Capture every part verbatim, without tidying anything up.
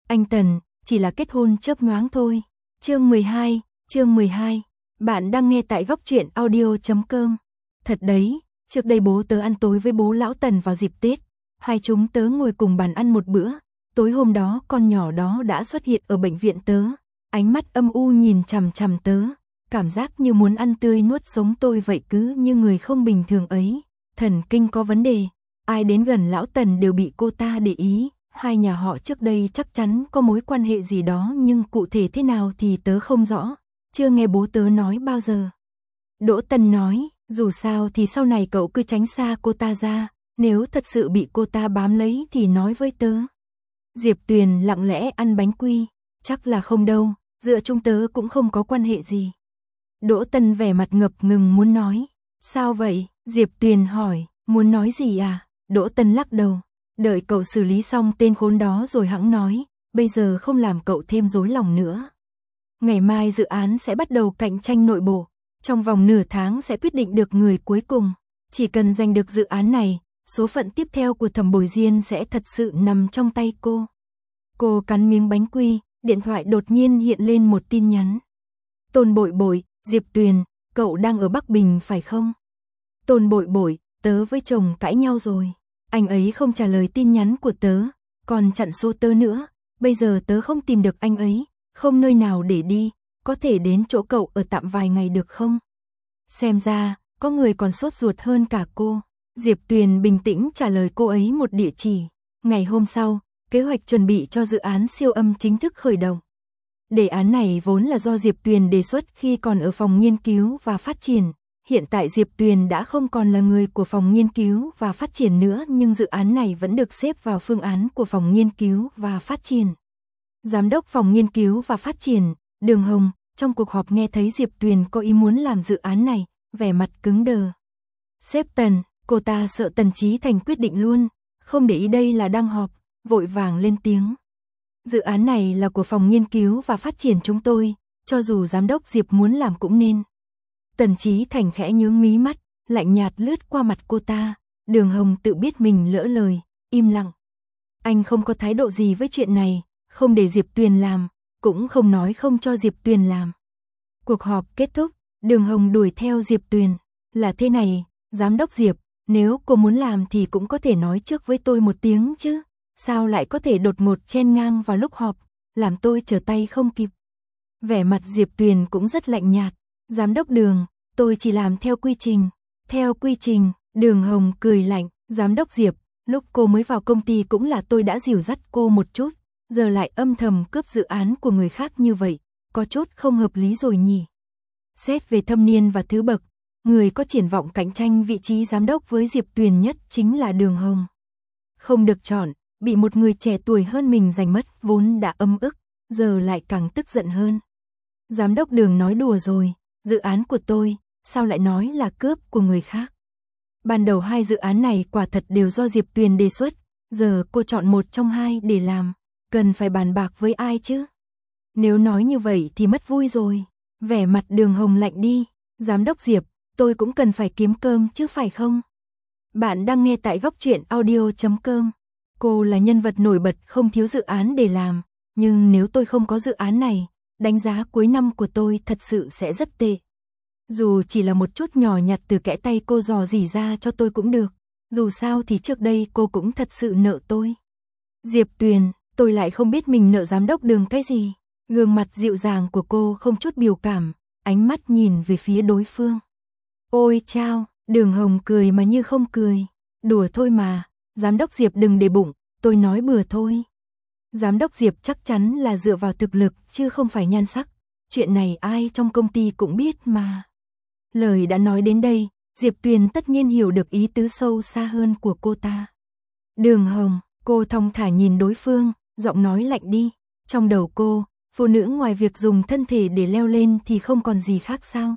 Anh Tần, chỉ là kết hôn chớp nhoáng thôi. Chương mười hai, chương mười hai. Bạn đang nghe tại góc truyện audio chấm com. Thật đấy, trước đây bố tớ ăn tối với bố lão Tần vào dịp Tết. Hai chúng tớ ngồi cùng bàn ăn một bữa. Tối hôm đó con nhỏ đó đã xuất hiện ở bệnh viện tớ. Ánh mắt âm u nhìn chằm chằm tớ. Cảm giác như muốn ăn tươi nuốt sống tôi vậy, cứ như người không bình thường ấy. Thần kinh có vấn đề. Ai đến gần lão Tần đều bị cô ta để ý. Hai nhà họ trước đây chắc chắn có mối quan hệ gì đó, nhưng cụ thể thế nào thì tớ không rõ. Chưa nghe bố tớ nói bao giờ. Đỗ Tần nói, dù sao thì sau này cậu cứ tránh xa cô ta ra. Nếu thật sự bị cô ta bám lấy thì nói với tớ. Diệp Tuyền lặng lẽ ăn bánh quy. Chắc là không đâu, giữa chúng tớ cũng không có quan hệ gì. Đỗ Tần vẻ mặt ngập ngừng muốn nói. Sao vậy? Diệp Tuyền hỏi, muốn nói gì à? Đỗ Tần lắc đầu. Đợi cậu xử lý xong tên khốn đó rồi hẵng nói, bây giờ không làm cậu thêm rối lòng nữa. Ngày mai dự án sẽ bắt đầu cạnh tranh nội bộ, trong vòng nửa tháng sẽ quyết định được người cuối cùng. Chỉ cần giành được dự án này, số phận tiếp theo của Thẩm Bồi Diên sẽ thật sự nằm trong tay cô. Cô cắn miếng bánh quy, điện thoại đột nhiên hiện lên một tin nhắn. Tôn Bội Bội, Diệp Tuyền, cậu đang ở Bắc Bình phải không? Tôn Bội Bội, tớ với chồng cãi nhau rồi. Anh ấy không trả lời tin nhắn của tớ, còn chặn số tớ nữa. Bây giờ tớ không tìm được anh ấy, không nơi nào để đi, có thể đến chỗ cậu ở tạm vài ngày được không? Xem ra, có người còn sốt ruột hơn cả cô. Diệp Tuyền bình tĩnh trả lời cô ấy một địa chỉ. Ngày hôm sau, kế hoạch chuẩn bị cho dự án siêu âm chính thức khởi động. Đề án này vốn là do Diệp Tuyền đề xuất khi còn ở phòng nghiên cứu và phát triển. Hiện tại Diệp Tuyền đã không còn là người của phòng nghiên cứu và phát triển nữa, nhưng dự án này vẫn được xếp vào phương án của phòng nghiên cứu và phát triển. Giám đốc phòng nghiên cứu và phát triển, Đường Hồng, trong cuộc họp nghe thấy Diệp Tuyền có ý muốn làm dự án này, vẻ mặt cứng đờ. Sếp Tần, cô ta sợ Tần Chí Thành quyết định luôn, không để ý đây là đang họp, vội vàng lên tiếng. Dự án này là của phòng nghiên cứu và phát triển chúng tôi, cho dù giám đốc Diệp muốn làm cũng nên. Tần Chí Thành khẽ nhướng mí mắt, lạnh nhạt lướt qua mặt cô ta. Đường Hồng tự biết mình lỡ lời, im lặng. Anh không có thái độ gì với chuyện này, không để Diệp Tuyền làm, cũng không nói không cho Diệp Tuyền làm. Cuộc họp kết thúc, Đường Hồng đuổi theo Diệp Tuyền. Là thế này, giám đốc Diệp, nếu cô muốn làm thì cũng có thể nói trước với tôi một tiếng chứ. Sao lại có thể đột ngột chen ngang vào lúc họp, làm tôi trở tay không kịp. Vẻ mặt Diệp Tuyền cũng rất lạnh nhạt. Giám đốc Đường, tôi chỉ làm theo quy trình. Theo quy trình, Đường Hồng cười lạnh. Giám đốc Diệp, lúc cô mới vào công ty cũng là tôi đã dìu dắt cô một chút. Giờ lại âm thầm cướp dự án của người khác như vậy, có chút không hợp lý rồi nhỉ. Xét về thâm niên và thứ bậc, người có triển vọng cạnh tranh vị trí giám đốc với Diệp Tuyền nhất chính là Đường Hồng. Không được chọn, bị một người trẻ tuổi hơn mình giành mất, vốn đã âm ức, giờ lại càng tức giận hơn. Giám đốc Đường nói đùa rồi. Dự án của tôi, sao lại nói là cướp của người khác? Ban đầu hai dự án này quả thật đều do Diệp Tuyền đề xuất, giờ cô chọn một trong hai để làm, cần phải bàn bạc với ai chứ? Nếu nói như vậy thì mất vui rồi. Vẻ mặt Đường Hồng lạnh đi. Giám đốc Diệp, tôi cũng cần phải kiếm cơm chứ phải không? Bạn đang nghe tại góc truyện audio chấm com. Cô là nhân vật nổi bật không thiếu dự án để làm, nhưng nếu tôi không có dự án này, đánh giá cuối năm của tôi thật sự sẽ rất tệ. Dù chỉ là một chút nhỏ nhặt từ kẽ tay cô dò dỉ ra cho tôi cũng được. Dù sao thì trước đây cô cũng thật sự nợ tôi. Diệp Tuyền, tôi lại không biết mình nợ giám đốc Đường cái gì. Gương mặt dịu dàng của cô không chút biểu cảm, ánh mắt nhìn về phía đối phương. Ôi chao, Đường Hồng cười mà như không cười. Đùa thôi mà, giám đốc Diệp đừng để bụng, tôi nói bừa thôi. Giám đốc Diệp chắc chắn là dựa vào thực lực chứ không phải nhan sắc. Chuyện này ai trong công ty cũng biết mà. Lời đã nói đến đây, Diệp Tuyền tất nhiên hiểu được ý tứ sâu xa hơn của cô ta. Đường Hồng, cô thong thả nhìn đối phương, giọng nói lạnh đi. Trong đầu cô, phụ nữ ngoài việc dùng thân thể để leo lên thì không còn gì khác sao?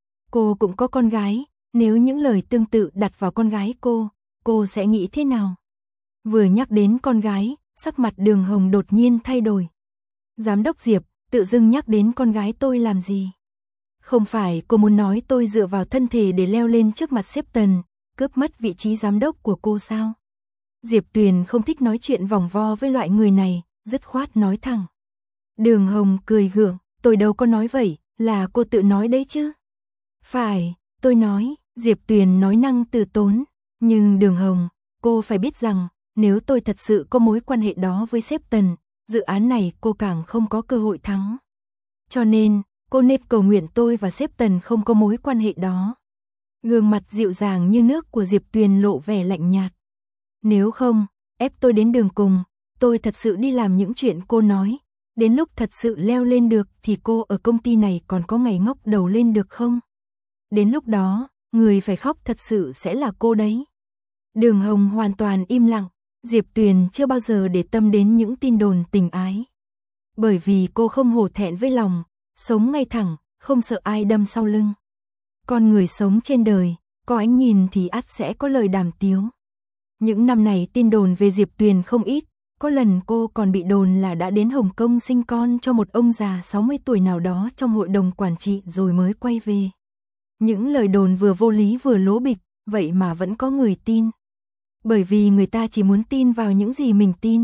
Cô cũng có con gái, nếu những lời tương tự đặt vào con gái cô, cô sẽ nghĩ thế nào? Vừa nhắc đến con gái, sắc mặt Đường Hồng đột nhiên thay đổi. Giám đốc Diệp, tự dưng nhắc đến con gái tôi làm gì? Không phải cô muốn nói tôi dựa vào thân thể để leo lên trước mặt sếp Tần, cướp mất vị trí giám đốc của cô sao? Diệp Tuyền không thích nói chuyện vòng vo với loại người này, dứt khoát nói thẳng. Đường Hồng cười gượng, tôi đâu có nói vậy, là cô tự nói đấy chứ. Phải, tôi nói, Diệp Tuyền nói năng từ tốn, nhưng Đường Hồng, cô phải biết rằng, nếu tôi thật sự có mối quan hệ đó với sếp Tần, dự án này cô càng không có cơ hội thắng. Cho nên, cô nên cầu nguyện tôi và sếp Tần không có mối quan hệ đó. Gương mặt dịu dàng như nước của Diệp Tuyền lộ vẻ lạnh nhạt. Nếu không, ép tôi đến đường cùng, tôi thật sự đi làm những chuyện cô nói. Đến lúc thật sự leo lên được thì cô ở công ty này còn có ngày ngóc đầu lên được không? Đến lúc đó, người phải khóc thật sự sẽ là cô đấy. Đường Hồng hoàn toàn im lặng, Diệp Tuyền chưa bao giờ để tâm đến những tin đồn tình ái. Bởi vì cô không hổ thẹn với lòng, sống ngay thẳng, không sợ ai đâm sau lưng. Con người sống trên đời, có ánh nhìn thì ắt sẽ có lời đàm tiếu. Những năm này tin đồn về Diệp Tuyền không ít, có lần cô còn bị đồn là đã đến Hồng Kông sinh con cho một ông già sáu mươi tuổi nào đó trong hội đồng quản trị rồi mới quay về. Những lời đồn vừa vô lý vừa lố bịch, vậy mà vẫn có người tin. Bởi vì người ta chỉ muốn tin vào những gì mình tin.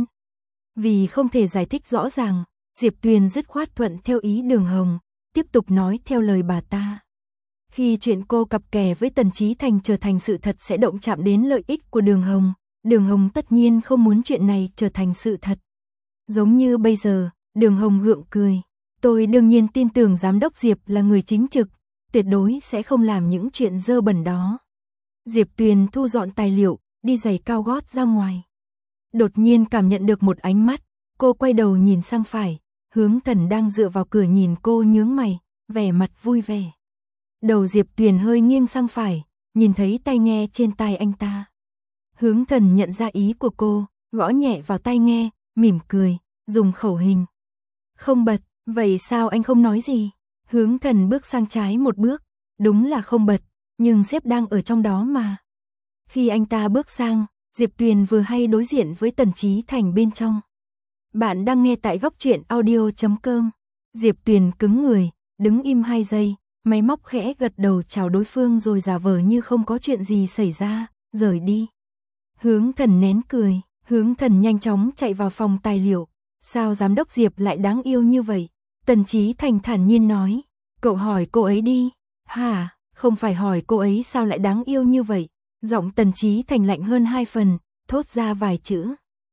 Vì không thể giải thích rõ ràng, Diệp Tuyền dứt khoát thuận theo ý Đường Hồng, tiếp tục nói theo lời bà ta. Khi chuyện cô cặp kè với Tần Chí Thành trở thành sự thật sẽ động chạm đến lợi ích của Đường Hồng, Đường Hồng tất nhiên không muốn chuyện này trở thành sự thật. Giống như bây giờ, Đường Hồng gượng cười. Tôi đương nhiên tin tưởng giám đốc Diệp là người chính trực, tuyệt đối sẽ không làm những chuyện dơ bẩn đó. Diệp Tuyền thu dọn tài liệu, đi giày cao gót ra ngoài. Đột nhiên cảm nhận được một ánh mắt, cô quay đầu nhìn sang phải, Hướng Thần đang dựa vào cửa nhìn cô nhướng mày, vẻ mặt vui vẻ. Đầu Diệp Tuyền hơi nghiêng sang phải, nhìn thấy tai nghe trên tai anh ta. Hướng Thần nhận ra ý của cô, gõ nhẹ vào tai nghe, mỉm cười, dùng khẩu hình. Không bật, vậy sao anh không nói gì? Hướng Thần bước sang trái một bước, đúng là không bật, nhưng sếp đang ở trong đó mà. Khi anh ta bước sang, Diệp Tuyền vừa hay đối diện với Tần Chí Thành bên trong. Bạn đang nghe tại góc truyện audio chấm com. Diệp Tuyền cứng người, đứng im hai giây, máy móc khẽ gật đầu chào đối phương rồi giả vờ như không có chuyện gì xảy ra, rời đi. Hướng Thần nén cười, Hướng Thần nhanh chóng chạy vào phòng tài liệu. Sao giám đốc Diệp lại đáng yêu như vậy? Tần Chí Thành thản nhiên nói. Cậu hỏi cô ấy đi. Hả, không phải hỏi cô ấy sao lại đáng yêu như vậy. Giọng Tần Chí Thành lạnh hơn hai phần, thốt ra vài chữ.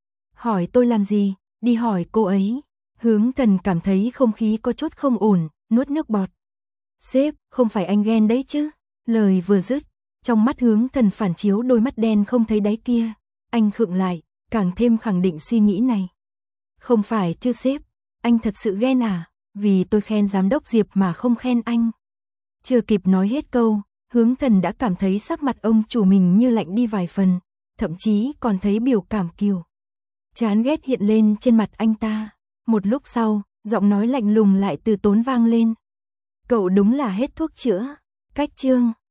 Hỏi tôi làm gì, đi hỏi cô ấy. Hướng Thần cảm thấy không khí có chút không ổn, nuốt nước bọt. Sếp, không phải anh ghen đấy chứ. Lời vừa dứt, trong mắt Hướng Thần phản chiếu đôi mắt đen không thấy đáy kia. Anh khựng lại, càng thêm khẳng định suy nghĩ này. Không phải chứ sếp, anh thật sự ghen à, vì tôi khen giám đốc Diệp mà không khen anh. Chưa kịp nói hết câu, Hướng Thần đã cảm thấy sắc mặt ông chủ mình như lạnh đi vài phần, thậm chí còn thấy biểu cảm kiều. Chán ghét hiện lên trên mặt anh ta. Một lúc sau, giọng nói lạnh lùng lại từ tốn vang lên. Cậu đúng là hết thuốc chữa. Cách chương.